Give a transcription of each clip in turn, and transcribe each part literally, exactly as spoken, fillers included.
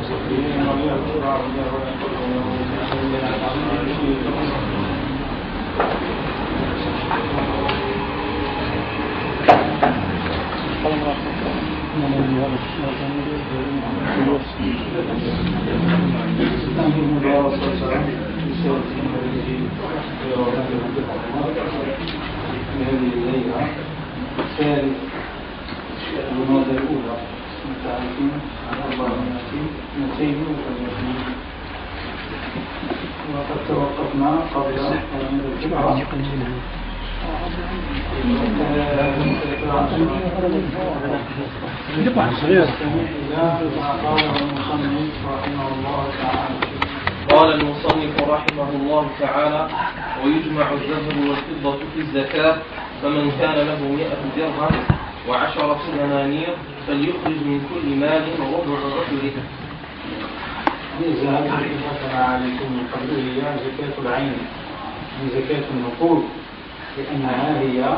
وقد توقفنا قبل قال المصنف رحمه الله تعالى: ويجمع الذهب والفضة في الزكاة، فمن كان له مئة درهم وعشرة دنانير فليخرج من كل مال ربع عشره. الذهب كما عليكم من قبل هي زكاة العين من زكاة النقود، لأنها هي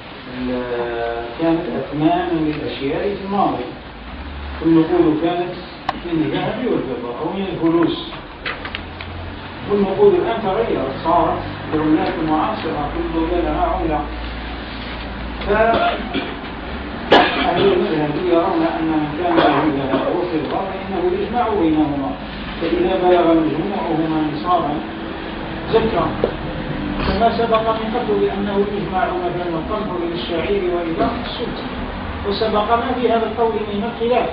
كانت أثمانا للأشياء في الماضي. النقود كانت من الذهب والفضة أو من الفلوس، والنقود الآن تغيرت، صارت بعملات معاصرة كل دولة لها عملة. فأهل المذهب يرون أن من كان له ذهب وفضة فإنه يجمع بينهما، فإذا بلغ مجموعهما نصابا زكى، كما سبق من قبل بأنه يجمع مثلا القمح للشعير وإلى السلط، وسبقنا في هذا القول من الخلاف.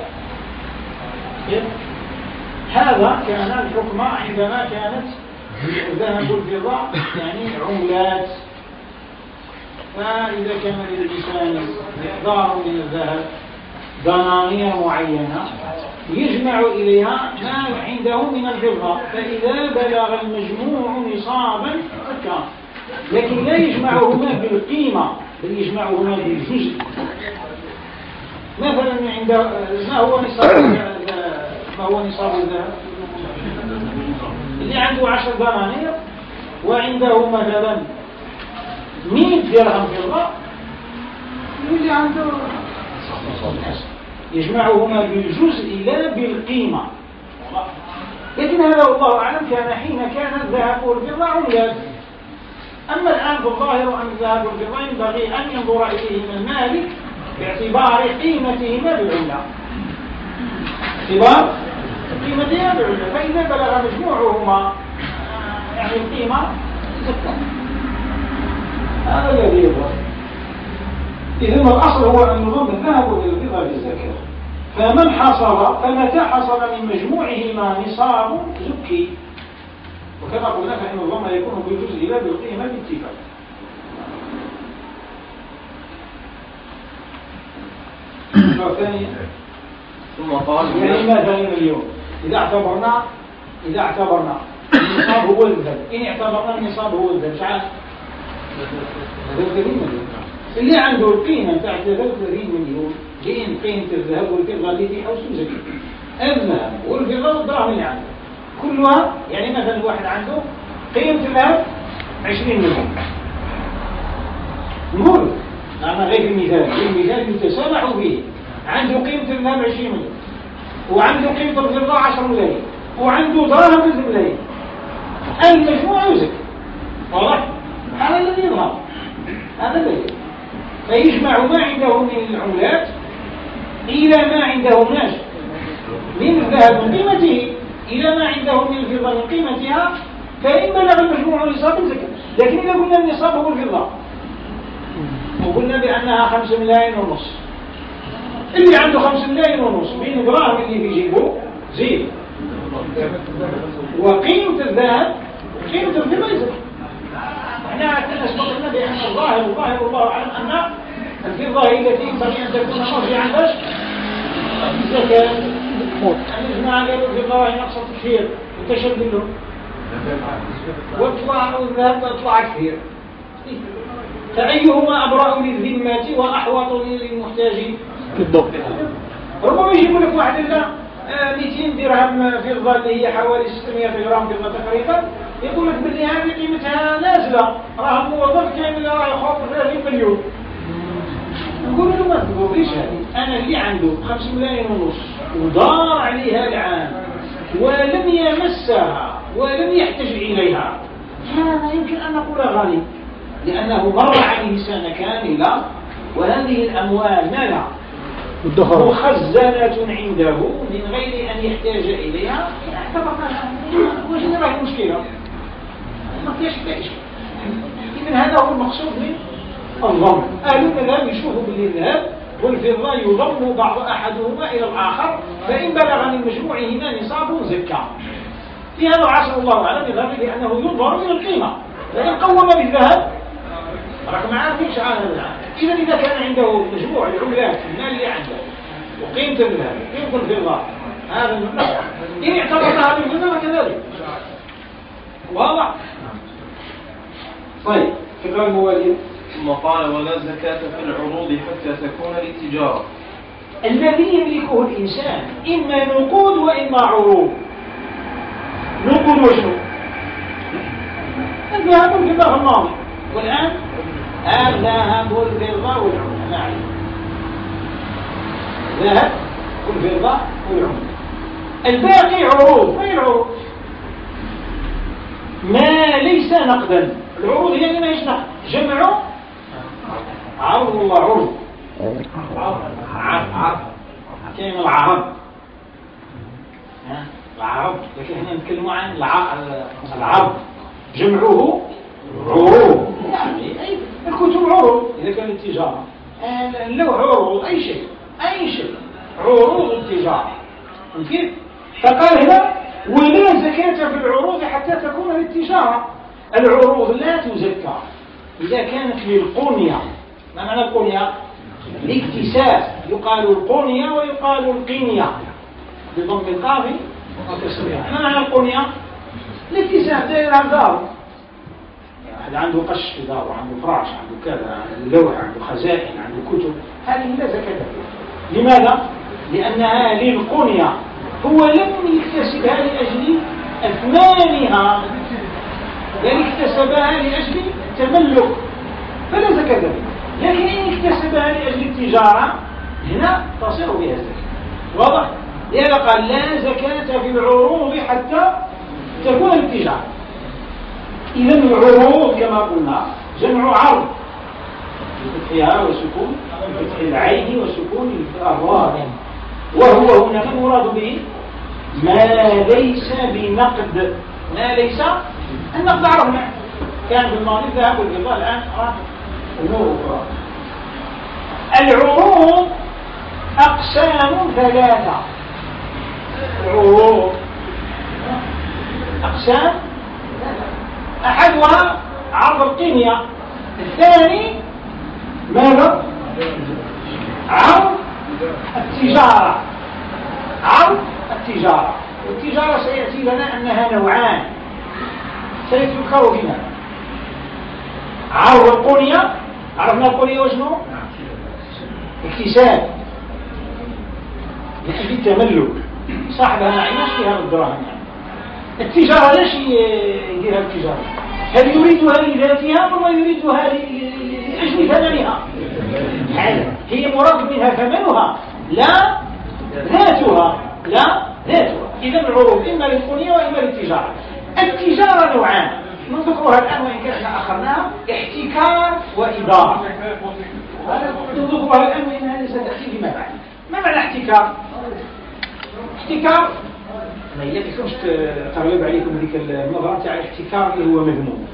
هذا كان الحكم عندما كانت الذهب والفضة يعني عملات. فإذا كان للإنسان مقدار من الذهب دنانير معينة يجمع إليها ما عنده من الفضة، فإذا بلغ المجموع نصابا زكى، لكن لا يجمعهما بالقيمة بل يجمعهما بالجزء. مثلا عند ما هو نصاب ما هو نصاب الذهب؟ اللي عنده عشر دنانير وعنده مثلا مئة درهم فضة، اللي عنده يجمعهما بالجزء لا بالقيمة. لكن هذا والله أعلم كان حين كان الذهب والفضة عملات. أما الآن فالظاهر أن الذهب والفضة ينبغي أن ينظر إليهما المالك باعتبار قيمتهما بالعملة، باعتبار قيمتهما بالعملة، فإذا بلغ مجموعهما يعني القيمة زكى. هذا الذي يظهر. إذن الأصل هو أن نظن الذهب والفضة للزكاة، فمن حصل فمتى حصل من مجموعهما نصاب زكي، وكما قلنا فإن الظن يكون بالجزء لا بالقيمة باتفاق. ثم قال يعني مثلا اليوم إذا اعتبرنا إذا اعتبرنا النصاب هو الذهب، إن اعتبرنا النصاب هو الذهب شعار ثلاثين مليون، اللي عنده القيمة بتاعت ثلاثين مليون لين قيمة الذهب والفضة اللي في حوزه زكي. الذهب والفضة والدراهم اللي عنده كلها، يعني مثلا واحد عنده قيمة الذهب عشرين مليون، نقول أنا غير المثال، المثال يتسامح به، عنده قيمة الذهب عشرين مليون وعنده قيمة الفضة عشرة ملايين وعنده دراهم اثنين ملايين، المجموع يزكي. واضح؟ هذا الذي يظهر، هذا الذي فيجمع ما عنده من العملات إلى ما عنده ناس من الذهب من قيمته إلى ما عنده من الفضة من قيمتها، فإن بلغ المجموع نصاب زكاة. لكن إذا قلنا النصاب هو الفضة وقلنا بأنها خمسة ملايين ونص، اللي عنده خمسة ملايين ونص من الدراهم اللي في جيبه زيد، وقيمة الذهب قيمة الفضة يزكي. احنا أسبقنا بأن الظاهر الظاهر الله أعلم أن الفضة هي التي ينبغي أن تكون مرجعا باش الزكاة. الإجماع قالوا الفضة هي نقص كثير وتشد له واطلع الذهب تطلع كثير، فأيهما أبرأ للذمة وأحوط للمحتاجين بالضبط. ربما يجيب لك واحد إلا مئتين درهم فضة اللي هي حوالي ستمائة جرام فضة تقريبا، يقول لك باللي هذه قيمتها نازلة، راه موظف كامل راه يخاف ثلاثين مليون. نقول له ما تقوليش هذه، أنا اللي عنده خمسة ملايين ونص ودار عليها العام ولم يمسها ولم يحتج إليها، هذا يمكن أن نقول غني، لأنه مر عليه سنة كاملة وهذه الأموال ماذا؟ مخزنة عنده من غير أن يحتاج إليها، وجد له مشكلة ما فيش إشكال. إذن هذا هو المقصود من الضم. أهل المذهب يشوفوا بالذهب والفضة يضم بعض أحدهما إلى الآخر، فإن بلغ من مجموعهما نصاب زكى. في هذا العصر الله أعلم بذلك لأنه ينظر إلى القيمة، فإن قوم بالذهب رقم معاه فيش على هذا. إذا إذا كان عنده مجموع العملات المال اللي عنده وقيمة الذهب وقيمة الفضة هذا المبلغ إن اعتبرها بالفضة كذلك واضح. طيب فكرة الموالية. ثم قال ولا زكاة في العروض حتى تكون للتجارة. الذي يملكه الإنسان إما نقود وإما عروض. نقود وشنو؟ الذهب والفضة في الماضي، والآن الذهب والفضة والعملة ما عليه. الذهب والفضة والعملة، الباقي عروض. ما هي العروض؟ ما ليس نقدا. العروض هي ما يشنق جمع عرض الله عرض عرض عرض كلمة العرض العرض، لكن احنا نتكلم عن العرض جمعه عروض، يعني الكتب عروض إذا كانت التجارة، اللوح عروض، أي شيء أي شيء عروض التجارة كيف؟ فقال هنا ولا زكاة في العروض حتى تكون للتجارة. العروض لا تزكى إذا كانت للقنية. ما معنى القنية؟ الاكتساب، يقال القنية ويقال القنية بضم القاف وكسرها. ما معنى القنية؟ الاكتساب، زي الدار، واحد عنده قش في داره، عنده فراش، عنده كذا، عنده لوح، عنده خزائن، عنده كتب، هذه لا زكاة فيها. لماذا؟ لأنها للقنية، هو لم يكتسبها لأجل أثمانها بل اكتسبها لأجل التملك فلا زكاة فيها. لكن إن اكتسبها لأجل التجارة هنا تصير بها الزكاة. واضح؟ لذا قال لا زكاة في العروض حتى تكون التجارة. إذا العروض كما قلنا جمع عرض بفتحها وسكون بفتح العين وسكون الراء، وهو هنا ما المراد به؟ ما ليس بنقد. ما ليس النقد عرفنا كان في الماضي الذهب والفضة، الآن أمور أخرى. العروض أقسام ثلاثة. العروض أقسام، أحدها عرض القنية، الثاني ماذا؟ عرض التجارة. عرض التجارة، والتجارة سيأتي لنا أنها نوعان سيذكر هنا. عرض القنية، عرفنا القنية وشنو؟ اكتساب لأجل التملك، صاحبها ما عيناش فيها الدراهم يعني. التجارة ليش يديرها التجارة؟ هل يريدها لذاتها ولا يريدها لأجل ثمنها؟ هي مراد منها ثمنها لا ذاتها، لا ذاتها. إذا العروض إما للقنية وإما للتجارة. التجارة نوعان نذكرها الآن وإن كان أخرناها، احتكار وإدارة. نذكرها الآن وإنها ستأتي فيما بعد. ما معنى احتكار؟ احتكار ما يلزمش تغلب عليكم ذيك النظرة تاع الاحتكار اللي هو مذموم.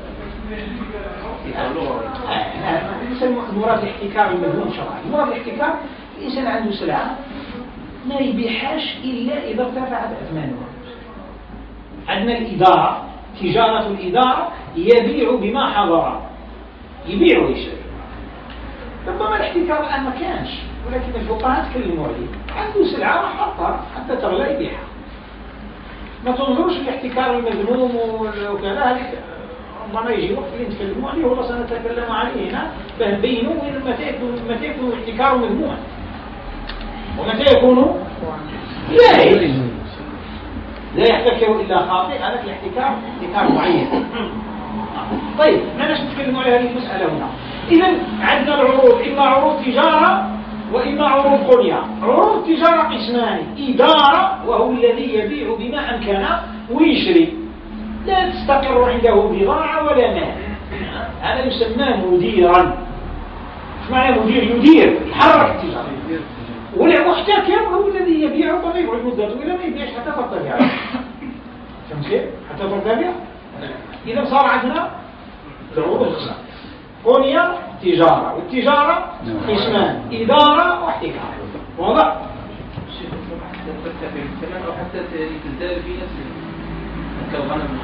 نسمى مراد الاحتكار المذموم شرعا. مراد الاحتكار الإنسان عنده سلعة ما يبيعهاش إلا إذا ارتفعت أثمانها. عندنا الإدارة، تجارة الإدارة يبيع بما حضر، يبيع ويشتري. ربما الاحتكار الآن ما كانش، ولكن الفقهاء تكلموا عليه. عنده سلعة راح حطها حتى تغلى يبيعها. ما تنظرش الاحتكار المذموم وكذا، هذيك ربما يجي وقت اللي نتكلموا عليه والله سنتكلم عليه هنا فنبينوا متى يكون متى يكون الاحتكار مذموما ومتى يكون لا لا يحتكر إلا خاطئ. هذا الاحتكار احتكار معين. طيب ما ناش نتكلموا على هذه المسألة هنا. إذا عندنا العروض إما عروض تجارة وإما عروض قنية. عروض تجارة قسمان: إدارة وهو الذي يبيع بما أمكن ويشري، لا تستقر عنده بضاعة ولا مال، هذا يسمى مديرا. ايش معنى مدير؟ يدير، يحرك التجارة. والمحتكر هو الذي يبيع ولا يقعد مدته ولا ما يبيعش حتى ترتفع. فهمت كيف؟ حتى ترتفع. إذا صار عندنا العروض القسمان: قنية تجارة، والتجارة قسمان: إدارة واحتكار. واضح؟ أو حتى تزداد في نفسه كالغنم.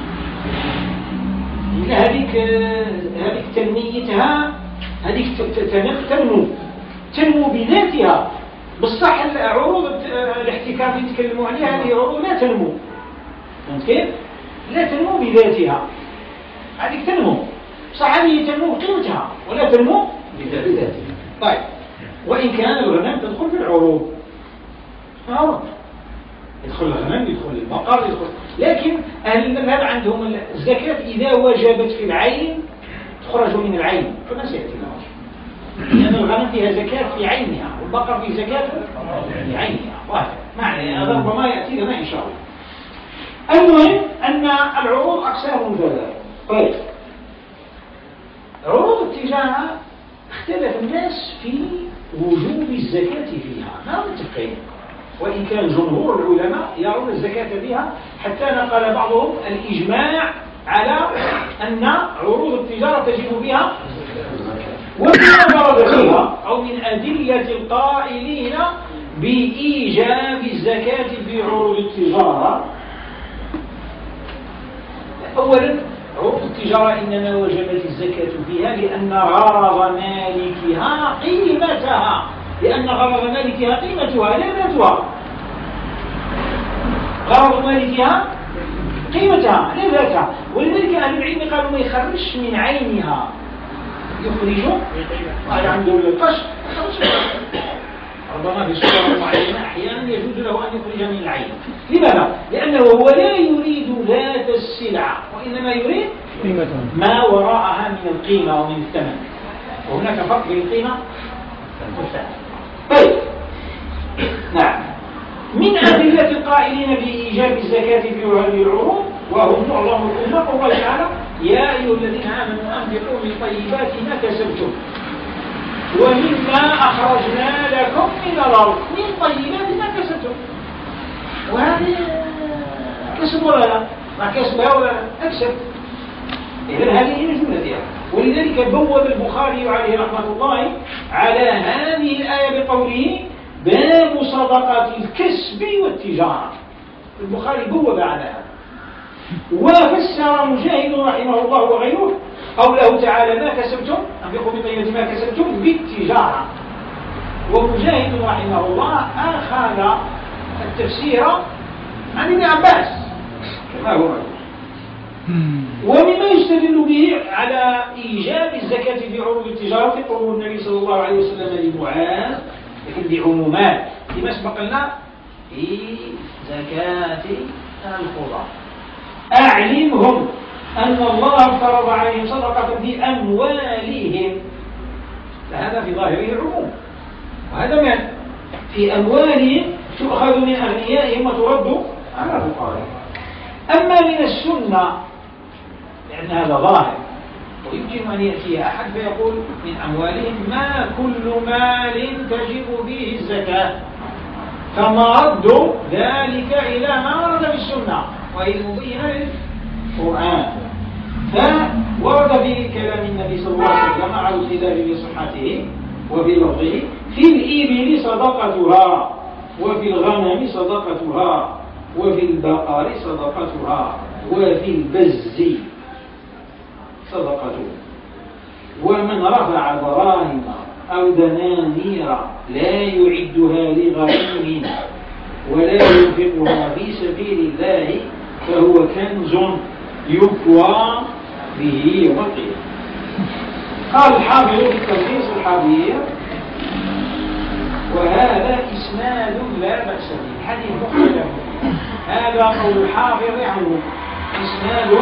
هذيك هذيك تنميتها، هذيك تنمو تنمو بذاتها. بالصح عروض الاحتكار اللي يتكلموا عليها هذه عروض لا تنمو. فهمت كيف؟ لا تنمو بذاتها، هذيك تنمو صح، هذه تنمو بقيمتها ولا تنمو بذاتها. طيب، وإن كان الغنم تدخل في العروض، عروض يدخل الغنم، يدخل البقر، يدخل، لكن أهل المذهب عندهم الزكاة إذا وجبت في العين تخرج من العين، كما سيأتي لنا، لأن الغنم فيها زكاة في عينها والبقر فيه زكاة في عينها. واحد معنى هذا ربما يأتي لنا إن شاء الله. المهم أن العروض أقسام ثلاثة. طيب، عروض التجارة اختلف الناس في وجوب الزكاة فيها، ما متفقين، وإن كان جمهور العلماء يرون الزكاة فيها، حتى نقل بعضهم الإجماع على أن عروض التجارة تجب فيها. ومما ورد فيها أو من أدلة القائلين بإيجاب الزكاة في عروض التجارة: أولا، عروض التجارة إنما وجبت الزكاة فيها لأن غرض مالكها قيمتها، لأن غرض مالكها قيمتها لا ذاتها. غرض مالكها قيمتها لا ذاتها، ولذلك أهل العلم قالوا ما يخرجش من عينها، يخرجوا هذا عنده القش، ربما في صورة معينة أحيانا يجوز له أن يخرج من العين. لماذا؟ لأنه هو لا يريد ذات السلعة، وإنما يريد ما وراءها من القيمة ومن الثمن، وهناك فرق بين القيمة والثمن. طيب، نعم، من أدلة القائلين بإيجاب الزكاة في هذه العروض وهم معظم الأمة قول تعالى: يا أيها الذين آمنوا أنفقوا من طيبات ما كسبتم ومما أخرجنا لكم من الأرض. من طيبات ما كسبتم، وهذه كسب ولا لا؟ ما كسبها ولا لا؟ أكسب. إذن هذه من جملتها. ولذلك بوب البخاري عليه رحمة الله على هذه الآية بقوله: باب صدقة الكسب والتجارة. البخاري بوب على هذا. وفسر مجاهد رحمه الله وغيره قوله تعالى: ما كسبتم أنفقوا من طيبات ما كسبتم بالتجارة. ومجاهد رحمه الله أخذ التفسير عن ابن عباس كما هو، ومما يستدل به على إيجاب الزكاة في عروض التجارة قول النبي صلى الله عليه وسلم لمعاذ، لكن بعمومات كما سبق لنا في زكاة الخضر: أعلمهم أن الله افترض عليهم صدقة في أموالهم. فهذا في ظاهره العموم، وهذا من في أموالهم تؤخذ من أغنيائهم وترد على فقراءهم. أما من السنة لأن هذا ظاهر، ويمكن أن يأتي أحد فيقول من أموالهم ما كل مال تجب فيه الزكاة، فمرد ذلك إلى ما ورد بالسنة وهي المبينة للقرآن. فورد في كلام النبي صلى الله عليه وسلم على الخلاف بصحته وفي لفظه: في الإبل صدقتها، وفي الغنم صدقتها، وفي البقر صدقتها، وفي البز صدقته. ومن رفع دراهم أو دنانير لا يعدها لغنيم ولا ينفقها في سبيل الله فهو كنز يكوى به يوم القيامة. قال الحافظ في التلخيص الحبير: وهذا إسناد لا بأس به، حديث مختلف. هذا قول الحافظ عنه إسناد.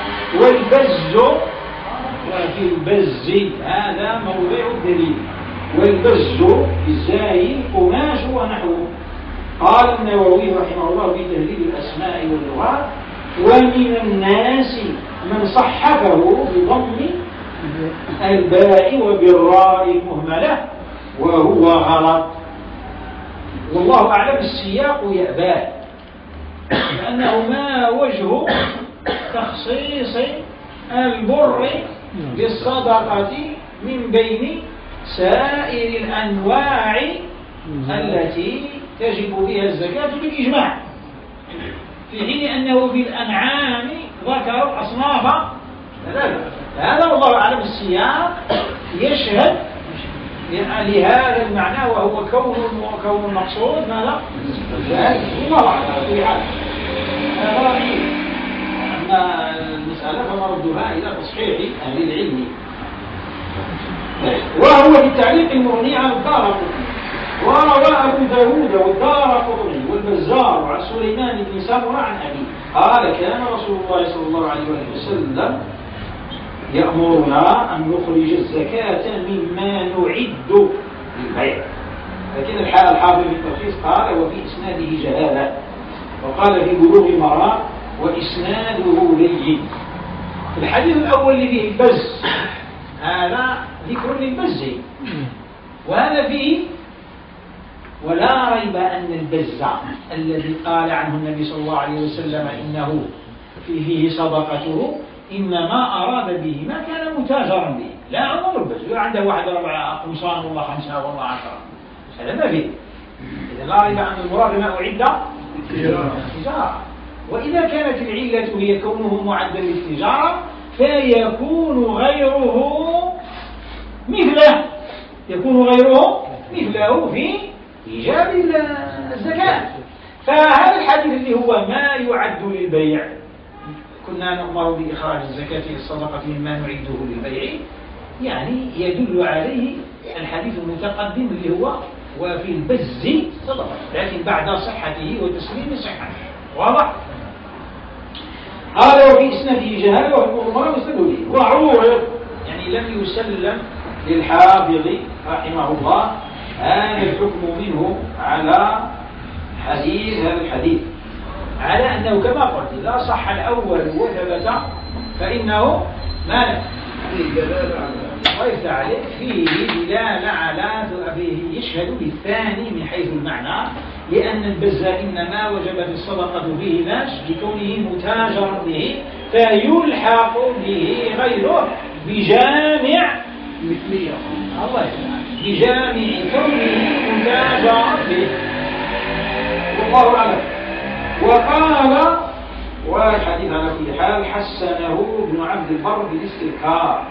والبز وفي البز هذا موضع الدليل، والبز بالزاي قماش ونحوه. قال النووي رحمه الله في تهذيب الأسماء واللغات: ومن الناس من صحفه بضم الباء وبالراء المهملة وهو غلط، والله أعلم. السياق يأباه، لأنه ما وجه تخصيص البر بالصدقة من بين سائر الأنواع التي تجب بها الزكاة بالإجماع، في حين أنه في الأنعام ذكر أصناف ثلاثة. هذا والله أعلم السياق يشهد لهذا المعنى، وهو كون كون المقصود ماذا؟ الله أعلم. في حال هذا رأيي أن المسألة فمردها إلى تصحيح أهل العلم. وهو في التعليق المغني عن الدارقطني. وروى أبو داود والدارقطني والبزار عن سليمان بن سمرة عن أبيه قال: كان رسول الله صلى الله عليه وسلم يأمرنا أن نخرج الزكاة مما نعد للبيع. لكن الحال الحافظ في التلخيص قال: وفي إسناده جهالة. وقال في بلوغ المرام: وإسناده لين. الحديث الأول اللي فيه البز هذا ذكر للبز، وهذا فيه ولا ريب أن البز الذي قال عنه النبي صلى الله عليه وسلم إنه فيه صدقته إنما أراد به ما كان متاجرا به، لا عمر البز عنده واحد ربع قمصان والله خمسة والله عشرة، هذا ما فيه. إذا لا ريب أن المراد ما أعد للتجارة. وإذا كانت العلة هي كونه معدا للتجارة فيكون غيره مثله، يكون غيره مثله في إيجاب الزكاة. فهذا الحديث اللي هو ما يعد للبيع، كنا نأمر بإخراج الزكاة الصدقة مما نعده للبيع، يعني يدل عليه الحديث المتقدم اللي هو وفي البز صدقة، لكن بعد صحته وتسليم صحته. واضح؟ قال: وفي إسناده جهالة وهو مستدل به وعورض، يعني لم يسلم للحافظ رحمه الله هذا الحكم منه على حديث هذا الحديث، على أنه كما قلت إذا صح الأول وثبت فإنه ماذا؟ ويفتح عليه فيه دلالة على فيه يشهد بالثاني من حيث المعنى، لأن البز إنما وجبت الصدقة فيه لاش لكونه متاجرا به، فيلحق به غيره بجامع مثلية الله يسلمك بجامع كونه متاجرا به، والله أعلم. وقال والحديث على كل حال حسنه ابن عبد البر بالاستذكار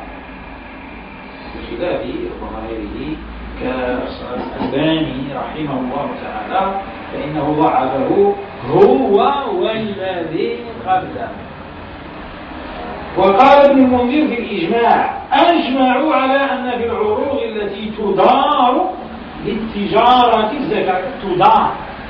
بخلاف ظاهره كالألباني رحمه الله تعالى، فإنه ضعفه هو والذي قبله. وقال ابن المنذر في الإجماع: أجمعوا على أن في العروض التي تدار للتجارة الزكاة تدار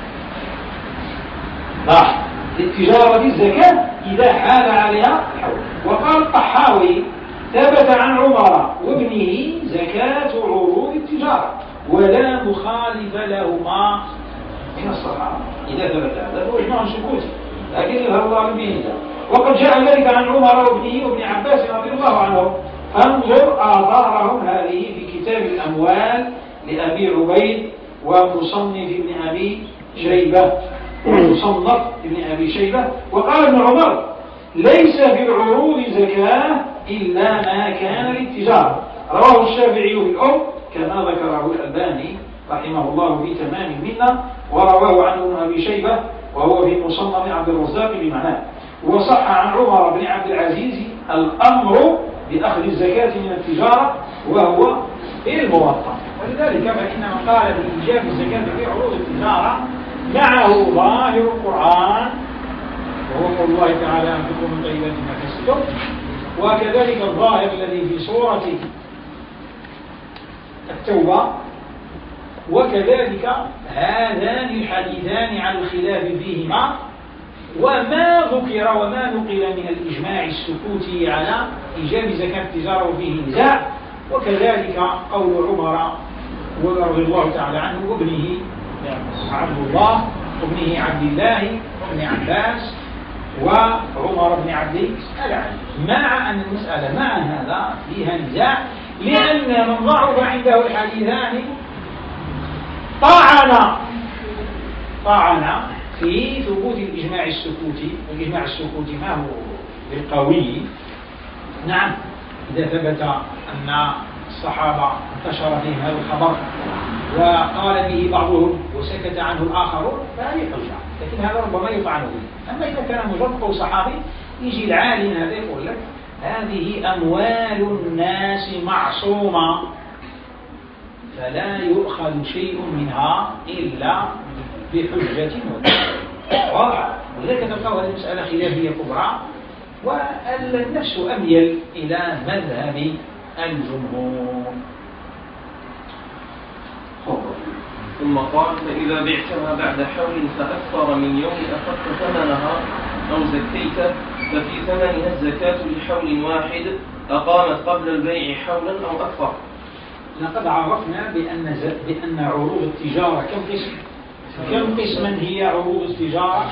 لا للتجارة الزكاة إذا حال عليها الحول. وقال الطحاوي: ثبت عن عمر وابنه زكاة عروض التجارة ولا مخالف لهما من الصحابة. إذا ثبت هذا هو إجماع سكوتي، لكن يظهر الله به. وقد جاء ذلك عن عمر وابنه وابن عباس رضي الله عنهم. فانظر آثارهم هذه في كتاب الأموال لأبي عبيد ومصنف ابن أبي شيبة ومصنف ابن أبي شيبة. وقال ابن عمر: ليس في العروض زكاة إلا ما كان للتجارة. رواه الشافعي في الأم كما ذكره الألباني رحمه الله في تمام المنة، ورواه عنه ابن أبي شيبة وهو في مصنف عبد الرزاق بمعناه. وصح عن عمر بن عبد العزيز الأمر بأخذ الزكاة من التجارة وهو الموطن. ولذلك فإن من قال بإيجاب الزكاة في عروض التجارة معه ظاهر القرآن وهو قول الله تعالى: أنفقوا من طيبات ما كسبتم، وكذلك الظاهر الذي في سورة التوبة، وكذلك هذان الحديثان عن الخلاف فيهما، وما ذكر وما نقل من الإجماع السكوتي على إيجاب زكاة التجارة وفيه نزاع، وكذلك قول عمر ورضي الله تعالى عنه وابنه عبد الله وابنه عبد الله وابن عباس وعمر بن عبد العزيز، مع أن المسألة مع هذا فيها نزاع، لأن من ضعف عنده الحديثان طعن طعن في ثبوت الإجماع السكوتي. الإجماع السكوتي ما هو بالقوي؟ نعم، إذا ثبت أن الصحابة انتشر فيهم هذا الخبر وقال به بعضهم وسكت عنه الآخرون فهذه حجة، لكن هذا ربما يطعن به. أما إذا كان مجرد قول صحابي يجي العالم هذا يقول لك هذه أموال الناس معصومة فلا يؤخذ شيء منها إلا بحجة واضحة، ولذلك تلقوا هذه المسألة خلافية كبرى، والنفس أميل إلى مذهب الجمهور. ثم قال: فإذا بعتها بعد حول فأكثر من يوم أخذت ثمنها أو زكيت ففي ثمنها الزكاة لحول واحد أقامت قبل البيع حولا أو أكثر. لقد عرفنا بأن بأن عروض التجارة كم قسم؟ كم قسما هي عروض التجارة؟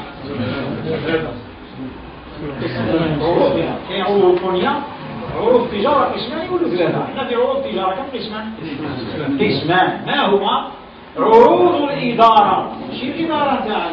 عروضها هي عروض الدنيا. عروض التجارة قسمان يقولوا ثلاثة. احنا في عروض التجارة كم قسمان؟ قسمان. ما هما؟ عروض الإدارة. شو الإدارة تاع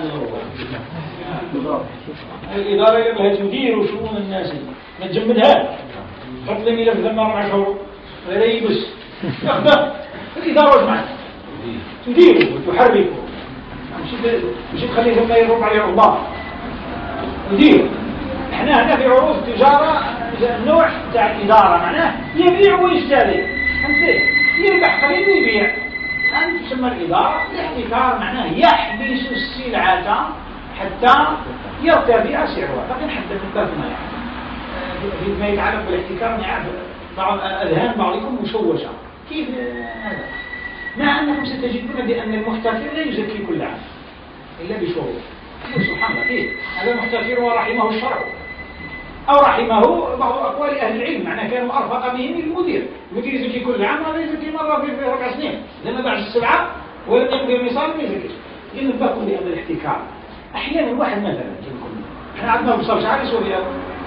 الإدارة اللي بها تدير شؤون الناس، ما تجمدها حط لي ملف ثم أربع شهور ولا يبس ياخذ الإدارة واش معناتها؟ تدير وتحرك، مش تخليه ثم يضرب عليه الله تدير. احنا هنا في عروض التجارة النوع تاع الإدارة معناه يبيع ويشتري، انت يربح قليل ويبيع، هذه تسمى الإدارة. الاحتكار معناه يحبس السلعة حتى يرتفع سعرها. لكن حتى في الباب ما يعني ما يتعلق بالاحتكار نعرف بعض أذهان بعضكم مشوشة. كيف هذا؟ مع أنكم ستجدون بأن المحتكر لا يزكي كل عام إلا بشروط. سبحان الله، كيف هذا المحتكر ورحمه الشرع أو رحمه بعض أقوال أهل العلم، معناه كانوا أرفق بهم المدير. المدير يزكي كل عام، هذا يزكي مرة في ربع سنين لما باع السبعة ولم يقضي النصاب ما يزكيش. ينبهكم بأن الاحتكار أحيانا الواحد مثلا احنا عندنا بصر شعر يسوي بها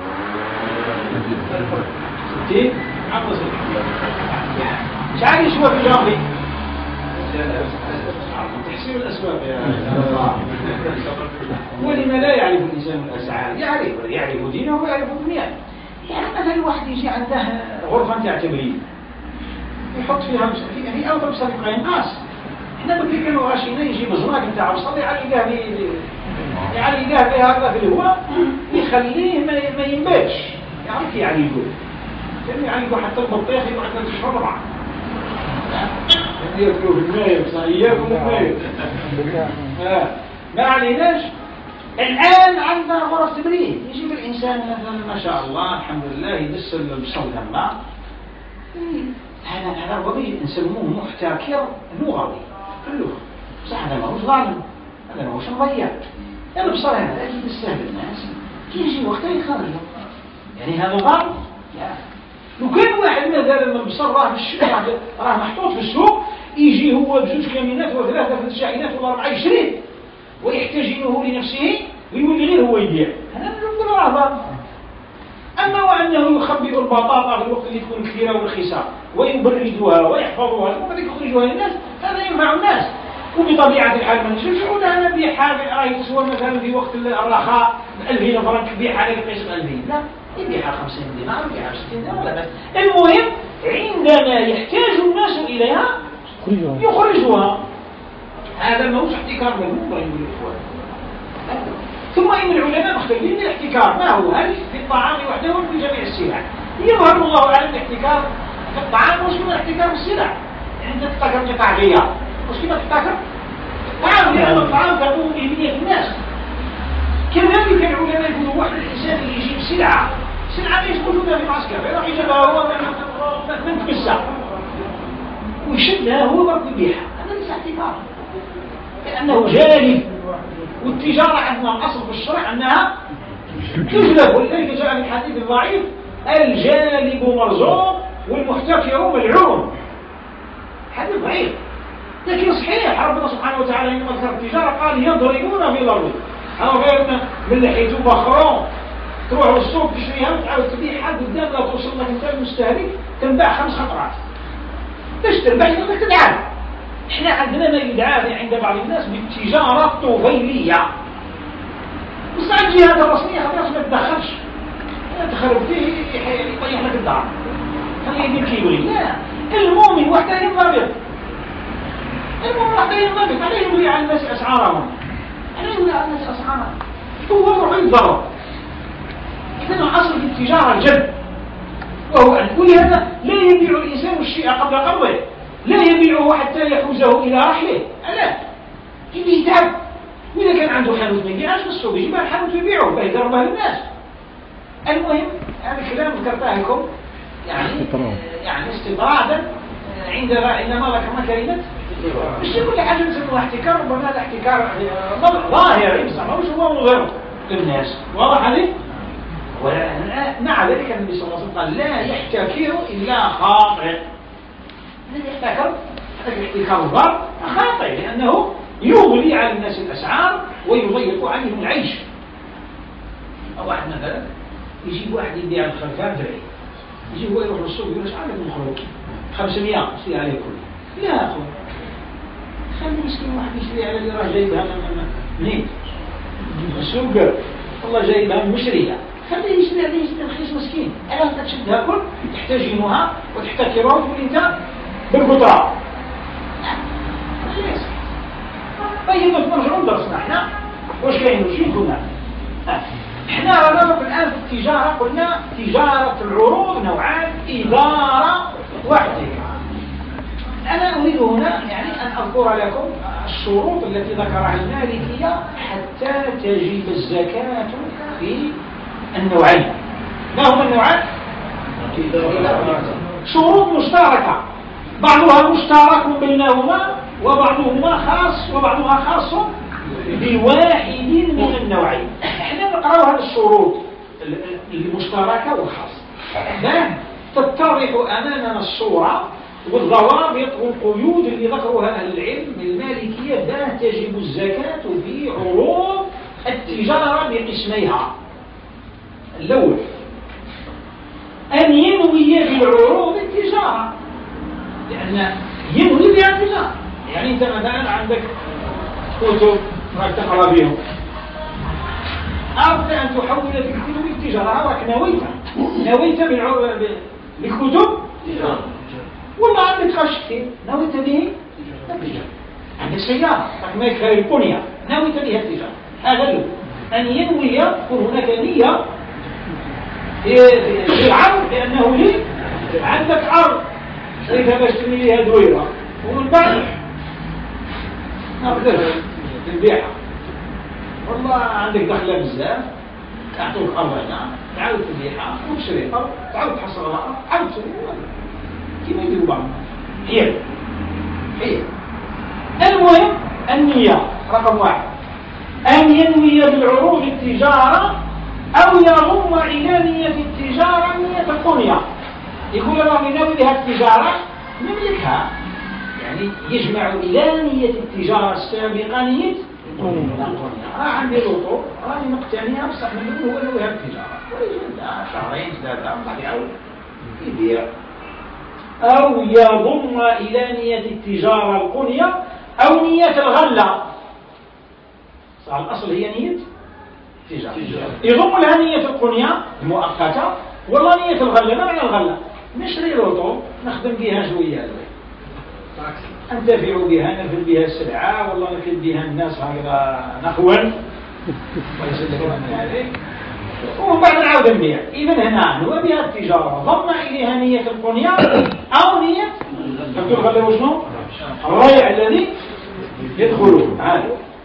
ستين عقل شعر يسوي في جانبي تحسين الأسباب يا الله. ولما لا يعرف الإنسان الأسعار؟ يعرف يعرف دينه ويعرف دنياه. يعني مثلا الواحد يجي عنده غرفة تاع تمرين يحط فيها في أول بصر قيناس. احنا بكي كانوا غاشينا يجي مزراك نتاع بصل يعلقاه يعلقاه بهذا في الهواء يخليه ما ينباتش، يعرف يعلقوه كانوا يعلقوا حتى البطيخ يبقى عندنا تشربع ياكلوا في الماء بصرياكم الماء ما عليناش. الآن عندنا غرف تمرين، يجيب الإنسان مثلا ما شاء الله الحمد لله يدس البصل لما هذا هذا ربما نسموه محتكر لغوي اللغة، بصح هذا ماهوش ظالم، هذا ماهوش مضيع. يعني بصراحة هذا يستاهل الناس كي يجي وقتها يخرجه، يعني هذا ظالم. لو كان واحد مثلا من البصر راه راه محطوط في السوق يجي هو بجوج كامينات وثلاثة في الشاحنات ولا أربعة يشري ويحتجنه لنفسه ويولي غير هو يبيع، هذا نقول راه ظالم. أما وأنه يخبئ البطاطا في الوقت اللي تكون كثيرة ورخيصة ويبردها ويحفظها ثم يخرجها للناس، هذا ينفع الناس. وبطبيعة الحال ما نشجعون أنا نبيع حاجة راه يسوى مثلا في وقت الرخاء ألفين فرنك بيعها على القسم ألفين، لا يبيعها خمسين دينار يبيعها ستين دينار ولا بس. المهم عندما يحتاج الناس إليها يخرجها، هذا ماهوش احتكار بالمنبر يقول الإخوان. ثم إن العلماء مختلفين في الاحتكار ما هو، هل في الطعام وحده ولا في جميع السلع؟ يظهر الله أعلم الاحتكار في الطعام وش من الاحتكار في السلع. يعني أنت تحتكر قطع غيار وش كيف تحتكر؟ طعام، لأن الطعام تقوم بمية الناس. كذلك العلماء يقولوا واحد الإنسان اللي يجيب سلعة سلعة ليش موجودة في معسكر يروح يجيبها هو من تمسح ويشدها هو برضه يبيعها، هذا ليس احتكار لأنه جالب. والتجارة عندنا الأصل في الشرع أنها تجلب، ولذلك جاء من الحديث الضعيف الجالب مرزوق والمحتكر ملعون. حديث ضعيف لكن صحيح ربنا سبحانه وتعالى عندما ذكر التجارة قال يضربون في الأرض. أنا غير من لحيته بخرون تروح للسوق تشريها وتعاود تبيعها قدام لا توصل لك انت المستهلك تنباع خمس خطرات باش تربح انك تدعم. احنا عندنا ما يدعى عند بعض الناس بالتجارة الطفيلية، بس على الجهات الرسمية خلاص ما تدخلش تخرب فيه يطيح لك الدار خليه يدير كي يبغي. لا، المؤمن وحده ينضبط، المؤمن وحده ينضبط عليه يولي على الناس اسعارهم، عليه يولي على الناس اسعارهم هو يروح يتضرر. إذا الأصل في التجارة الجد، وهو أن ولهذا لا يبيع الإنسان الشيء قبل قبضه، لا يبيعه حتى يحوزه إلى رحله، لا يجي يتعب. وإذا كان عنده حانوت ما يبيعش في السوق يجيب الحانوت ويبيعه فيضربه للناس. المهم هذا الكلام ذكرته لكم يعني يعني استطرادا عند عندما ذكرنا كلمة مش يقول لك حاجة نسموها احتكار، ربما هذا احتكار ظاهري بس مش هو مظهر للناس، واضح هذه؟ ومع ذلك النبي صلى الله عليه وسلم قال لا يحتكر إلا خاطئ. الذي يحتكر هذا الاحتكار الضار خاطئ، لأنه يغلي على الناس الأسعار ويضيق عليهم العيش. أو واحد مثلا يجيب واحد يبيع الخلفان درعي، يجي هو يروح للسوق يقول ايش عندك مخلوق خمسمائة اشتري عليه كله. لا أخو، خلي مسكين واحد يشتري على اللي راه جايبها منين؟ السوق والله جايبها من مشرية، خليه يشتري عليه يشتري رخيص مسكين. ألا تشدها كل تحتاجينها وتحتكرها وتقول أنت بالقطرة. طيب نرجعوا لدرسنا احنا واش كاين وش كنا؟ احنا رانا الآن في التجارة قلنا تجارة العروض نوعان، إدارة واحتكار. أنا أريد هنا يعني أن أذكر لكم الشروط التي ذكرها المالكية حتى تجب الزكاة في النوعين. ما هما النوعان؟ شروط مشتركة، بعضها مشترك بينهما وبعضهما خاص وبعضها خاص بواحد من النوعين. احنا نقرأ هذه الشروط المشتركة والخاصة تتضح أمامنا الصورة والضوابط والقيود اللي ذكرها أهل العلم المالكية لا تجب الزكاة في عروض التجارة بقسميها. الأول أن ينوي بالعروض التجارة، لأن ينوي بها التجارة. يعني أنت مثلا عندك كتب راك تقرأ بهم، أردت أن تحول في الكتب التجارة، راك نويت نويت بالكتب تجارة. والله عندك خش كثير نويت به التجارة، عندك سيارة راك ما يكفي البنية نويت بها التجارة. هذا له أن ينوي يكون هناك نية في العرض، لأنه لي عندك عرض شريتها باش تبني ليها دويرة ومن بعد نقدر تبيعها. والله عندك دخلة بزاف تعطوك أرض هنا تعاود تبيعها وتشري أرض تعاود تحصل على أرض تعاود تشري. كيما يديروا بعض هي هي المهم النية رقم واحد، أن ينوي بالعروض التجارة أو يضم إلى نية التجارة نية القنية. يقول الله ينوي بها التجارة نملكها، يعني يجمع إلى نية التجارة السابقة نية القنية. راه عندي لوطو راني مقتنيها بصح من هو نويها التجارة ويجب شهرين ثلاثة بعد يعاود يبيع. أو يضم إلى نية التجارة القنية أو نية الغلة. صح الأصل هي نية تجارة، يضم لها نية القنية المؤقتة ولا نية الغلة. ما معنى الغلة؟ نشري لوطو نخدم بها شوية أنتفع بها نفل بها السلعة والله نفل بها الناس هكذا نخون ومن بعد نعاود نبيع. إذن هنا نوى بها التجارة ضم إليها نية القنية أو نية الغلة وشنو؟ الريع الذي يدخله هذا.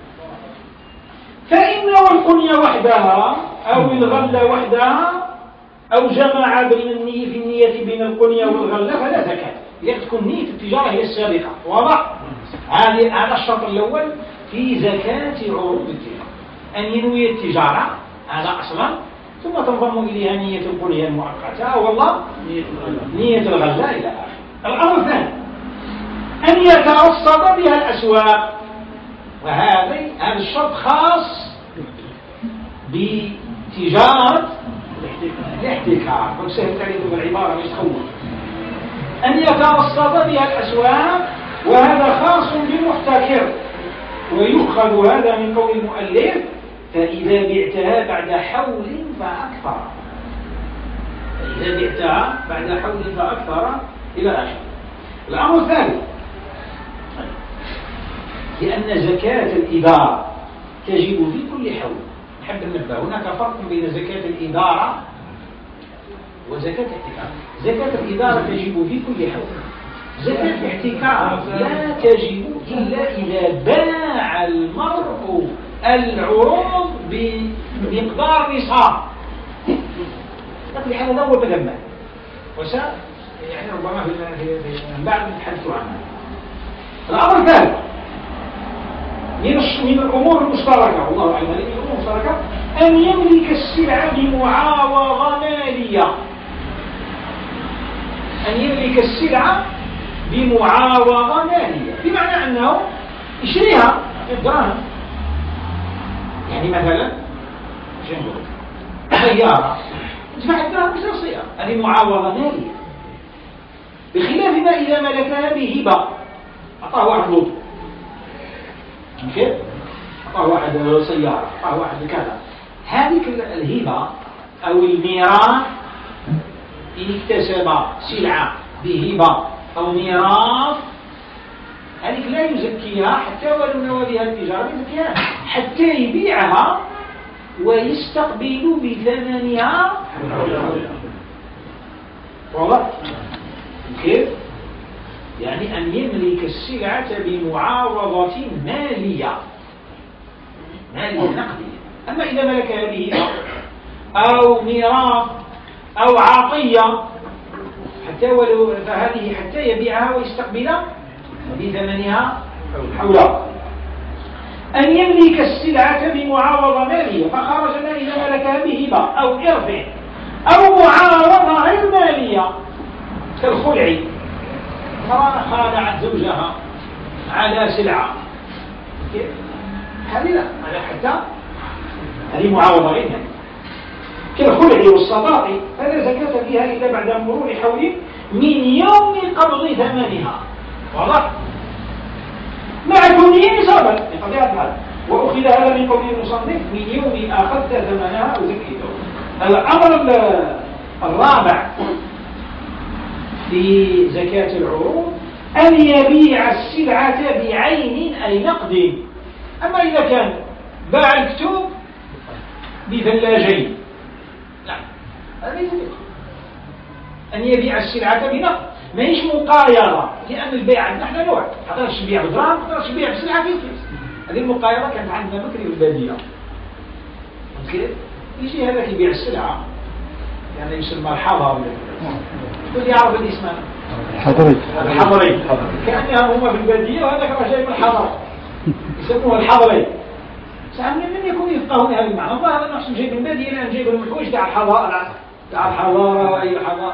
فإن القنية وحدها أو الغلة وحدها أو جمع بين النية في النية بين القنية والغلة فلا زكاة، تكون نية التجارة هي السابقة. واضح؟ هذا الشرط الأول في زكاة عروض التجارة، أن ينوي التجارة هذا أصلا، ثم تنضم إليها نية القنية المؤقتة والله نية الغلة إلى آخره. الأمر الثاني أن يترصد بها الأسواق، وهذا هذا الشرط خاص بتجارة الاحتكار، وسهل تعريف بالعبارة مش تخوف. أن يترصد بها الأسواق، وهذا خاص بالمحتكر، ويؤخذ هذا من قول المؤلف: فإذا بعتها بعد حول فأكثر. فإذا بعتها بعد حول فأكثر إلى آخره. الأمر الثالث، لأن زكاة الإدارة تجب في كل حول. نحب ننبه هناك فرق بين زكاة الإدارة وزكاة الاحتكار. زكاة الإدارة تجب في كل حول. زكاة الاحتكار لا تجب إلا إذا باع المرء العروض بمقدار نصاب. لكن هذا هو تجمع وسا يعني ربما في بعد نتحدث عنها. الأمر الثالث من من الأمور المشتركة، والله أعلم، من الأمور المشتركة أن يملك السلعة بمعاوضة مالية. أن يملك السلعة بمعاوضة مالية، بمعنى أنه يشريها بالدراهم. يعني مثلا سيارة تدفع الدراهم بشخصية، هذه معاوضة مالية، بخلاف ما إذا ملكها بهبة. أعطاه واحد لوط كيف؟ أعطاه واحد سيارة، أعطاه واحد كذا. هذه الهبة أو الميراث إن اكتسب سلعة بهبة أو ميراث، هذه لا يزكيها حتى ولو نوى بها التجارة، يزكيها حتى يبيعها ويستقبل بثمنها. واضح؟ كيف؟ يعني أن يملك السلعة بمعاوضة مالية مالية نقدية. أما إذا ملكها بهبة أو ميراث أو عطية حتى ولو فهذه حتى يبيعها ويستقبل بثمنها حولها. أن يملك السلعة بمعاوضة مالية، فخرج ما إذا ملكها بهبة أو إرث أو معاوضة غير مالية كالخلع، خالعت زوجها على سلعة، هذه لا، هذا حتى هذه معاوضة غير مالية كالخلع والصداق، فلا زكاة فيها إلا بعد مرور حول من يوم قبض ثمنها. واضح؟ مع كونه نصابا لقضاء الحال. وأخذ هذا من قول المصنف: من يوم أخذت ثمنها وزكيته. الأمر الرابع في زكاة العروض أن يبيع السلعة بعين أي نقد. أما إذا كان باع الكتب بثلاجين، لا، هذا ليس أن يبيع السلعة بنقد، ما هيش مقايضة، لأن البيع نحن نوع، تقدرش تبيع بدراهم، تقدرش تبيع بسلعة في الكيس. هذه المقايضة كانت عندنا بكري في البادية. كيف؟ يجي هذاك يبيع السلعة، يعني يسمى الحضر، كل يعرف الاسم الحضري الحضري كأنها هما في البادية وهذاك راه جاي من الحضر يسموه الحضري. سألني من يكون يفقهون هذا المعنى؟ والله هذا نحن جاي من البادية لأن جايب لهم الحوش تاع الحضارة تاع الحضارة وأي حضارة.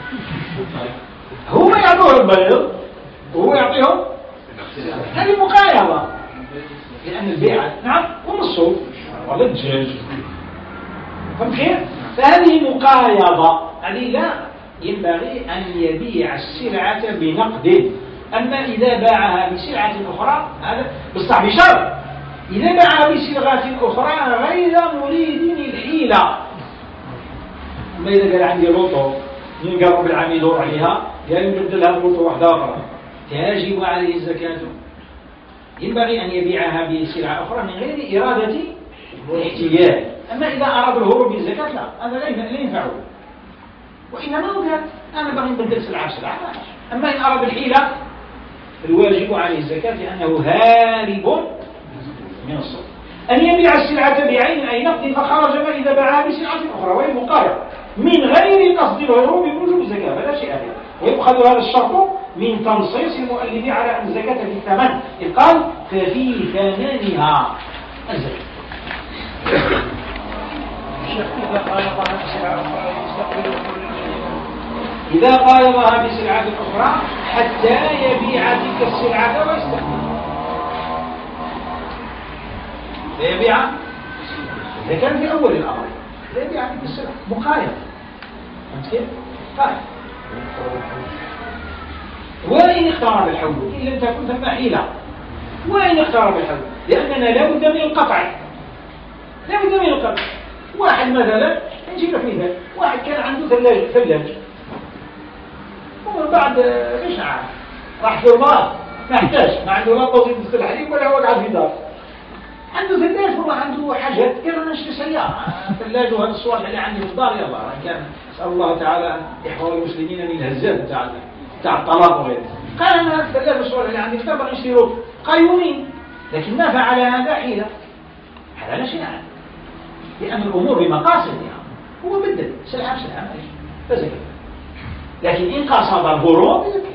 هو يعطوه البيض وهو يعطيهم هذه مقايضة، لأن البيع نعم ونصه ولا الدجاج، فهمت كيف؟ فهذه مقايضة، هذه لا ينبغي أن يبيع السلعة بنقد. أما إذا باعها بسلعة أخرى هذا بالصح بشرط إذا باعها بصيغة أخرى غير مريد الحيلة. أما إذا قال عندي لوطو ينقرب العام يدور عليها يا يمجد لها لوطو واحدة أخرى تجب عليه الزكاة، ينبغي أن يبيعها بسلعة أخرى من غير إرادة الاحتياج. أما إذا أراد الهروب بالزكاة لا، هذا لا ينفعه، وإنما هو قال أنا بغي نبدل سلعة بسلعة. أما إن أراد الحيلة الواجب عليه الزكاة لأنه هارب من الصرف. أن يبيع السلعة بعين أي نقد، فخرج ما إذا باعها بسلعة أخرى وهي مقايضة من غير قصد الهروب بوجوب الزكاة، فلا شيء فيه. ويؤخذ هذا الشرط من تنصيص المؤلف على أن الزكاة في الثمن، إذ قال ففي ثمنها الزكاة. الشيخ إذا خالقها بسلعة أخرى يستقبل إذا قايضها بسلعة أخرى حتى يبيع تلك السلعة ويستثمر. لا يبيع إذا كان في أول الأمر، لا يبيع تلك السلعة مقايض. فهمت كيف؟ قايض. وإن اقترب الحول إن لم تكن ثم حيلة، وإن اقترب الحول، لأننا لا بد من القطع، لا بد من القطع. واحد مثلا نجيب لك مثال، واحد كان عنده ثلاجة ثلاجة ومن بعد مش عارف راح في الله ما احتاج، ما عنده لا توظيف مثل الحليب ولا هو قاعد في دار، عنده ثلاجة والله عنده حاجات، قال انا نشتري سيارة ثلاجة وهذا الصوالح اللي عندي في الدار يلا كان نسأل الله تعالى أن يحفظ المسلمين من الهزات بتاع بتاع الطلاق وغيره. قال انا الثلاجة والصوالح اللي عندي في الدار نشتري قيومين، لكن ما فعل هذا حيلة، هذا لا شيء عنه، لأن الأمور بمقاصد يعني. هو بدل سلعة بسلعة فزكي، لكن إن قصد الغروب يزكي.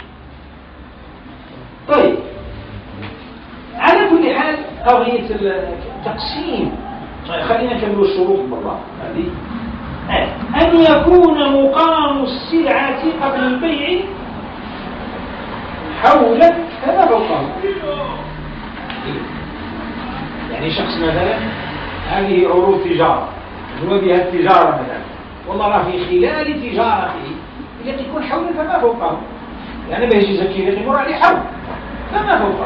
طيب على كل حال قضية التقسيم، خلينا نكمل الشروط مرة هذه. أن يكون مقام السلعة قبل البيع حولا فما فوقه. يعني شخص مثلا هذه عروض تجارة هو بها التجارة مثلا، والله راه في خلال تجارته التي تكون حولا فما فوقه، يعني ما يجي زكي لكن يمر عليه حول فما فوقه.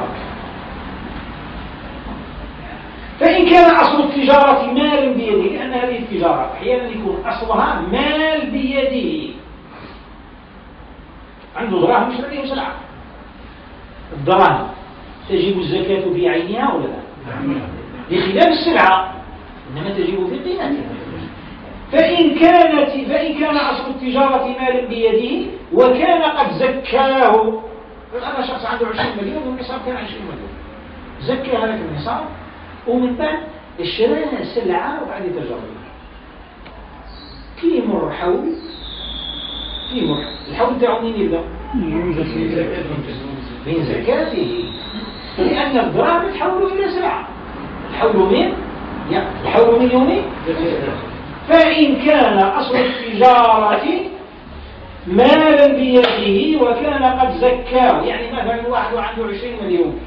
فإن كان أصل التجارة مال بيده، لأن هذه التجارة أحيانا يكون أصلها مال بيده، عنده دراهم يشتري بهم سلعة، الدراهم تجب الزكاة في عينها ولا لا؟ بخلاف السلعة إنما تجب في قيمتها. فإن كانت فإن كان أصل التجارة مال بيده وكان قد زكاه، أنا شخص عنده عشرين مليون والنصاب كان عشرين مليون، زكى هذاك النصاب ومن بعد اشترى سلعة وبعد يتجر كي يمر حول، كي يمر الحول تاعو منين يبدا؟ من زكاته، لأن الدراهم تحولوا إلى سلعة. الحول من؟ الحول من يومين. فإن كان أصل التجارة مالا بيده وكان قد زكاه، يعني مثلا واحد عنده عشرين مليون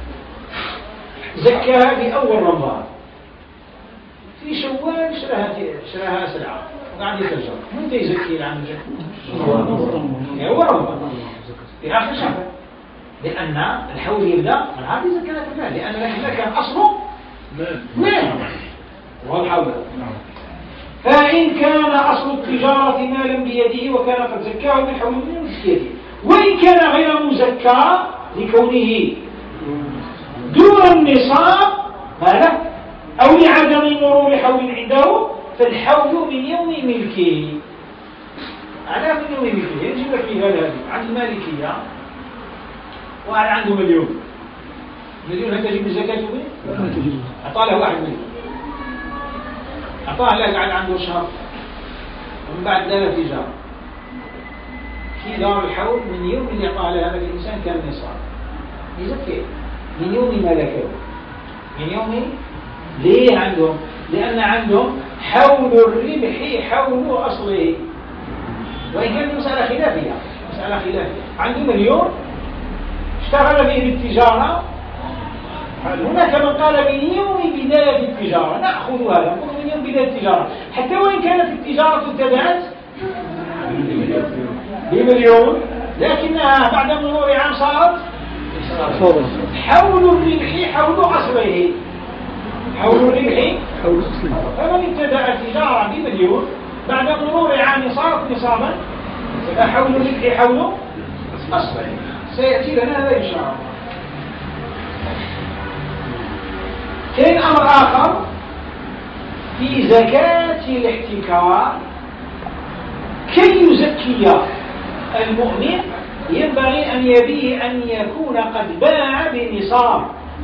زكاها في أول رمضان، في شوال شراها شراها سلعة وقاعد يتجر، متى يزكي اللي عنده زكاة؟ هو رمضان في آخر شهر، لأن الحول يبدأ من هذه زكاة المال، لأن هذا كان أصله مال وهو الحول. فإن كان أصل التجارة مالا بيده وكان قد زكاه بالحول من زكاته، وإن كان غير مزكى لكونه دون النصاب هذا أو لعدم مرور حول عنده، فالحول من يوم ملكه. على من يوم ملكه يجب لك في هذا عن المالكية، واحد عنده مليون، مليون هل تجب الزكاة به؟ أعطاه له واحد مليون، أعطاه له قاعد عنده شهر ومن بعد دار تجارة، في دار الحول من يوم اللي أعطاه له هذا الإنسان كان نصاب يزكي من يوم ملكه، من يوم. ليه عندهم؟ لأن عندهم حول الربح حول أصله، وإن كانت مسألة خلافية، مسألة خلافية. عنده مليون اشتغل به بالتجارة، هناك من قال من يوم بداية التجارة، نأخذ هذا نقول من يوم بداية التجارة، حتى وإن كانت التجارة ابتدأت بمليون لكنها بعد مرور عام صارت حول الربح حول أصله، حول الربح حول أصله. فمن ابتدأ التجارة بمليون بعد مرور عام صارت نصابا، حول الربح حول أصله. سيأتي لنا هذا إن شاء الله. كاين أمر آخر في زكاة الاحتكار، كي يزكي المؤمن ينبغي أن يبيه أن يكون قد باع بنصاب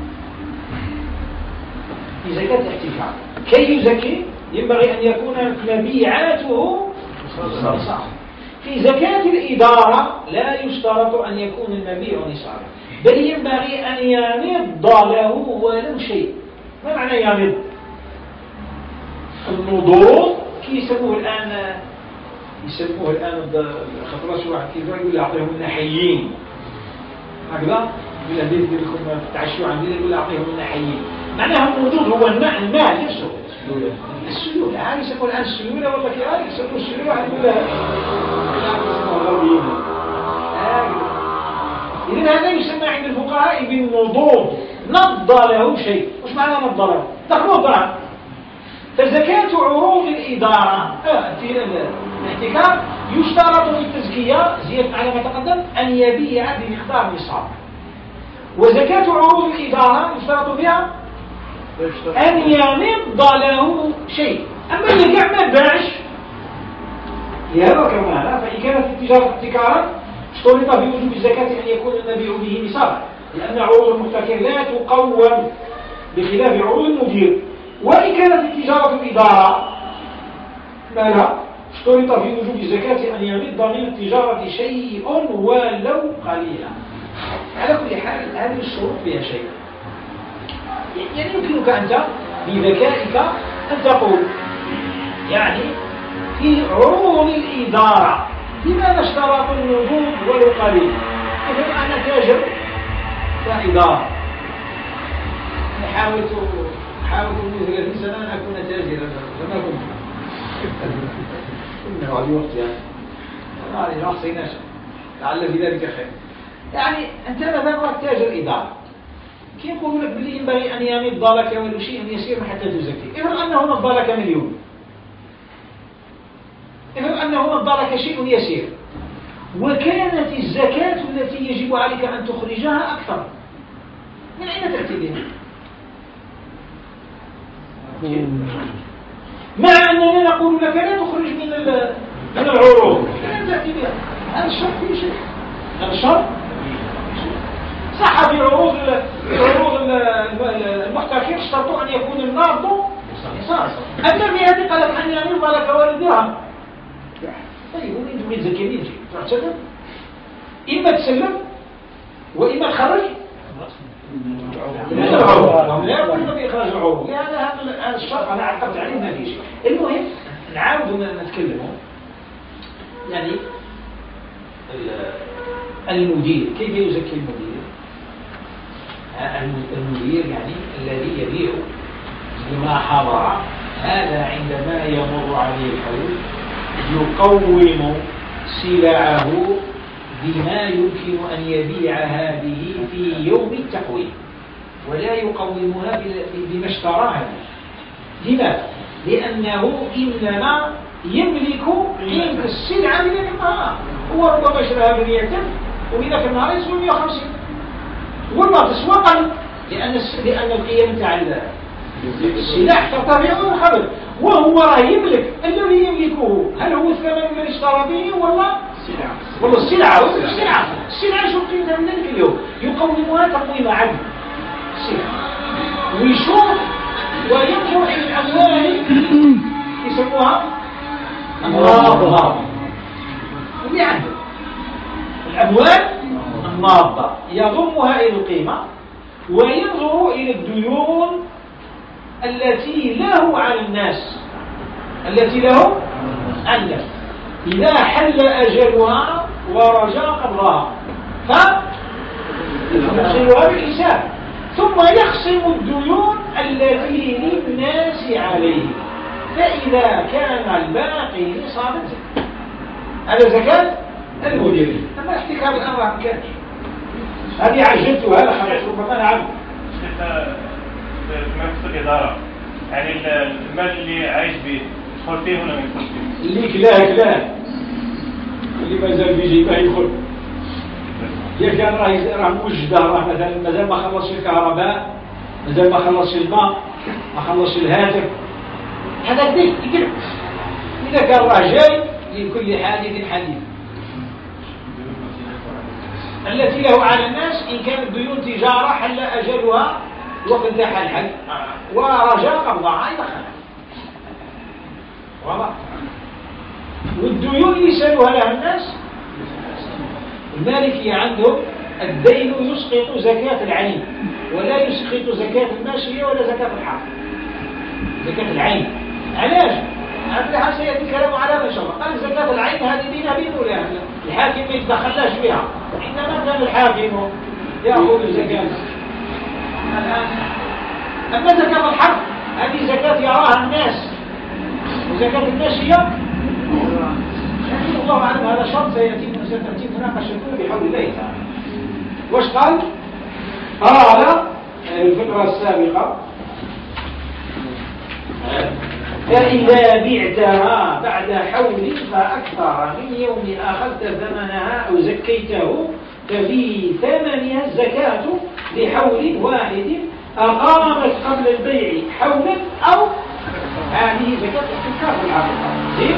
في زكاة الاحتكار. كي يزكي ينبغي أن يكون مبيعاته نصاب. في زكاة الإدارة لا يشترط أن يكون المبيع نصابا، بل ينبغي أن يمض له ولو شيء. ما معنى يمض؟ النضوض كي يسموه الآن يسموه الآن خطرات واحد كيف يقول أعطيهم لنا حيين هكذا يقول هذه يقول لكم تعشوا عندنا يقول أعطيهم لنا حيين معناها الموجود هو الماء الماء نفسه السيولة هذه يسموه الآن السيولة والله كذلك يسموه السيولة واحد يقول لها إذن هذا يسمى عند الفقهاء بالنضوض نض له شيء وش معنى نض له؟ تخلط له فزكاة عروض الإدارة في الاحتكار يشترط في التزكية زيادة على ما تقدم أن يبيع بمقدار نصاب وزكاة عروض الإدارة يشترط فيها أن ينض له شيء أما اللي قاعد ما باعش لهذا كمان فإن كانت التجارة احتكارا اشترط في وجوب الزكاة أن يكون المبيع به نصابا لأن عروض المحتكر لا تقوم بخلاف عروض المدير وإن كانت التجارة الإدارة ما لا اشترط في وجوب الزكاة أن يمد من التجارة شيء ولو قليلا على كل حال هذه الشروط فيها شيء يعني يمكنك أنت بذكائك أن تقول يعني في عروض الإدارة لماذا اشترط النضوض ولو قليل إذن أنا تاجر كإدارة حاولت حاولت منذ ثلاثين سنة أن أكون تاجرا لما كنت إنه على الوقت يعني أنا علي نفسي نشأ لعل في ذلك خير يعني أنت مثلا تاجر إدارة كيف يقول لك باللي ينبغي أن يمد لك ولو شيء يسير حتى تزكي إذن أنه مضى لك مليون إذن أنه مضى لك شيء يسير وكانت الزكاة التي يجب عليك أن تخرجها أكثر من أين تأتي بها؟ مع أننا نقول لك لا تخرج من من العروض لا تأتي بها هذا الشرط في شيء هذا الشرط صح في عروض عروض المحتكر اشترطوا أن يكون النقد نصاب أما في هذه قالت أن يمضى لك والد درهم طيب وين تريد زكاة يجي تعتذر إما تسلم وإما تخرج لا يقولون بإخراج العروض لهذا هذا الشرط أنا عقبت عليه ما فيش المهم نعاود نتكلم يعني المدير كيف يزكي المدير المدير يعني الذي يبيع بما حضر هذا عندما يمر عليه الحول يقوم سلعه بما يمكن أن يبيعها به في يوم التقويم ولا يقومها بما اشتراها لماذا؟ لأنه إنما يملك قيمة السلعة من النهار هو ربما اشتراها بمئة وبذاك النهار يسوي مئة وخمسين والله تسوى قل لأن لأن القيم تاع السلع ترتفع وينخفض وهو راه يملك الذي يملكه هل هو الثمن الذي اشترى به ولا السلعة والله السلعة السلعة السلعة شو قيمتها من ذلك اليوم يقومها تقويم عدل السلعة ويشوف وينظر إلى الأموال يسموها الناظرة وبيعدل الأموال الناظرة يضمها إلى القيمة وينظر إلى الديون التي له على الناس التي له على الناس إذا حل أجلها ورجع قبلها فيخسرها بالحساب ثم يخصم الديون التي للناس عليه فإذا كان الباقي نصابا زكاة هذا زكاة المدير أما احتكار الأمر عن كان هذه عجلت وهذا خلعت ربما أنا عبد ما يقصد إدارة يعني المال اللي عايش به يدخل فيه ولا ما يدخل فيه اللي كلاه كلاه اللي مازال بيجي ما يدخل يا كان راه راه موجده راه مثلا مازال ما خلصش الكهرباء مازال ما خلصش الماء ما خلصش الهاتف هذا كذا يقلب إذا كان راه جاي لكل حادث حديث التي له على الناس إن كانت ديون تجارة حل أجلها وقت انتهى الحل ورجاء قبضها يدخلها واضح والديون اللي يسألها لها الناس المالكي عنده الدين يسقط زكاة العين ولا يسقط زكاة الماشية ولا زكاة الحق زكاة العين علاش؟ هذا سيأتي كلام على ما شاء الله قال زكاة العين هذه بينها بين ولا الحاكم ما يتدخلش فيها، إنما كان الحاكم يأخذ الزكاة. الآن أما زكاة الحق هذه زكاة يراها الناس، وزكاة الماشية يعني الله أعلم هذا شرط سيأتي ستأتي مناقشته بحول الله تعالى. وش قال؟ قال الفكرة السابقة فإذا بعتها بعد حول فأكثر من يوم أخذت ثمنها أو زكيته ففي ثمنها الزكاة لحول واحد أقامت قبل البيع حولا أو هذه زكاة استنكار العقل. زين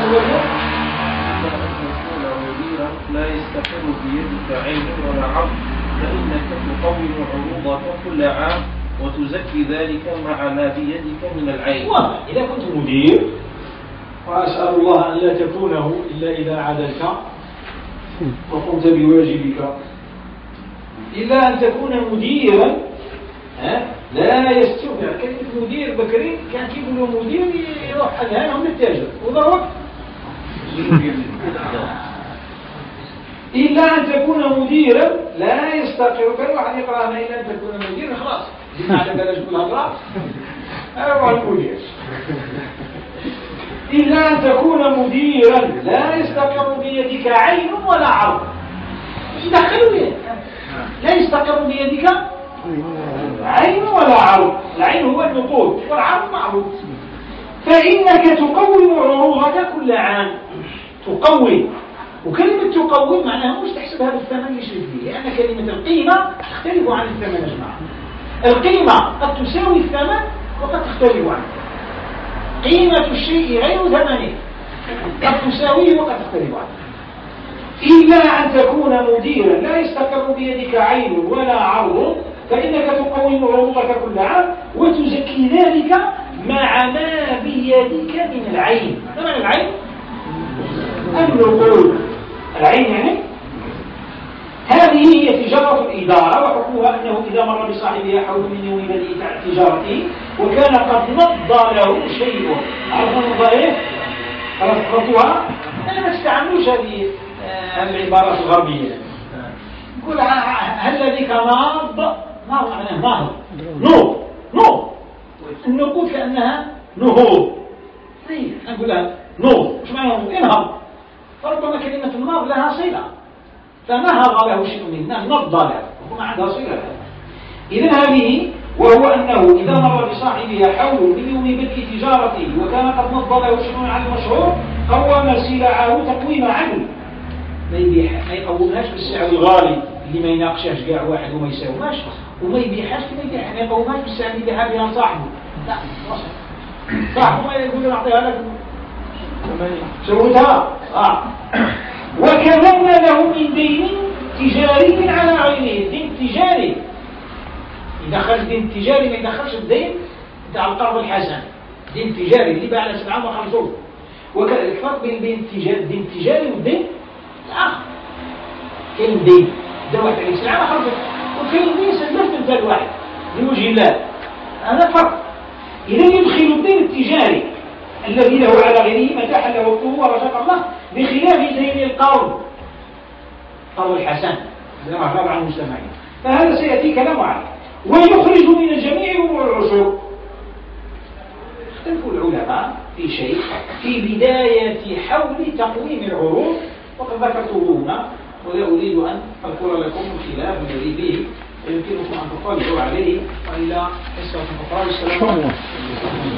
لا يستقر بيدك عين ولا عرض فإنك تقوم عروضك كل عام وتزكي ذلك مع ما بيدك من العين. وإذا كنت مدير وأسأل الله أن لا تكونه إلا إذا عدلت وقمت بواجبك، إلا أن تكون مديرا لا يستوفع. كلمة مدير بكري كان يقولوا مدير يروح أذهانهم للتاجر وضرب إلا أن تكون مديرا لا يستقر. كل واحد يقرأ إلا أن تكون مديرا خلاص بمعنى بلاش كلها خلاص أروع المدير. إلا أن تكون مديرا لا يستقر بيدك عين ولا عرض. يدخلوا بيه لا يستقر بيدك عين ولا عرض. العين هو النقود والعرض معروض. فإنك تقوم عروضك كل عام. تقوم، وكلمة تقوم معناها مش تحسبها بالثمن اللي شريت به، لأن كلمة القيمة تختلف عن الثمن يا جماعة. القيمة قد تساوي الثمن وقد تختلف عنه. قيمة الشيء غير ثمنه، قد تساويه وقد تختلف عنه. إلا أن تكون مديرا لا يستقر بيدك عين ولا عرض فإنك تقوم عروضك كل عام وتزكي ذلك مع ما بيدك من العين. ما معنى العين؟ النقود. العين يعني هذه هي تجارة الإدارة، وحكمها أنه إذا مر بصاحبها حول من يوم بدء تجارته وكان قد نضى له شيء. عرفوا النظائف؟ عرفتوها؟ أنا ما تستعملوش هذه العبارات الغربية. يقول هل لديك ناض؟ ناض معناه نهض. نو نو النقود كأنها نهوض. طيب نقول لها نو مش معناه انهض. فربما كلمة النهض لها صلة، فنهض له شيء منه نض له وما عندها صلة. إذن هذه وهو أنه إذا مر بصاحبها حول من يوم بدء تجارته وكان قد نض له شيء عن المشروع قوم سلعه تقويم عنه. ما يبيح ما يقومهاش بالسعر الغالي اللي ما يناقشهاش كاع واحد وما يساوماش، وما يبيحهاش كما يبيح ما يقومهاش بالسعر اللي يبيعها بها صاحبه. لا صاحبه ما يقول نعطيها لك شروطها. آه. وكذبنا له من دين تجاري على غيره. دين تجاري يدخل دين تجاري ما يدخلش الدين بتاع القرض الحسن. دين تجاري اللي باع على سبعة وخمسون. والفرق بين بين الدين التجاري والدين الآخر. كاين دين دا واحد عليك سبعة وخمسون وكاين دين سلفت انت الواحد لوجه الله. هذا فرق. إذا يدخل الدين التجاري الذي له على غيره متى حل وقته ورزق الله بخلاف دين القرض قرض الحسن زي ما غاب عن المستمعين. فهذا سيأتي كلام عليه. ويخرج من الجميع أمور العشور. اختلفوا العلماء في شيء في بداية حول تقويم العروض وقد ذكرته هنا ولا أريد أن أذكر لكم الخلاف الذي فيه يمكنكم أن تطلعوا عليه وإلى حصة أخرى. السلام عليكم.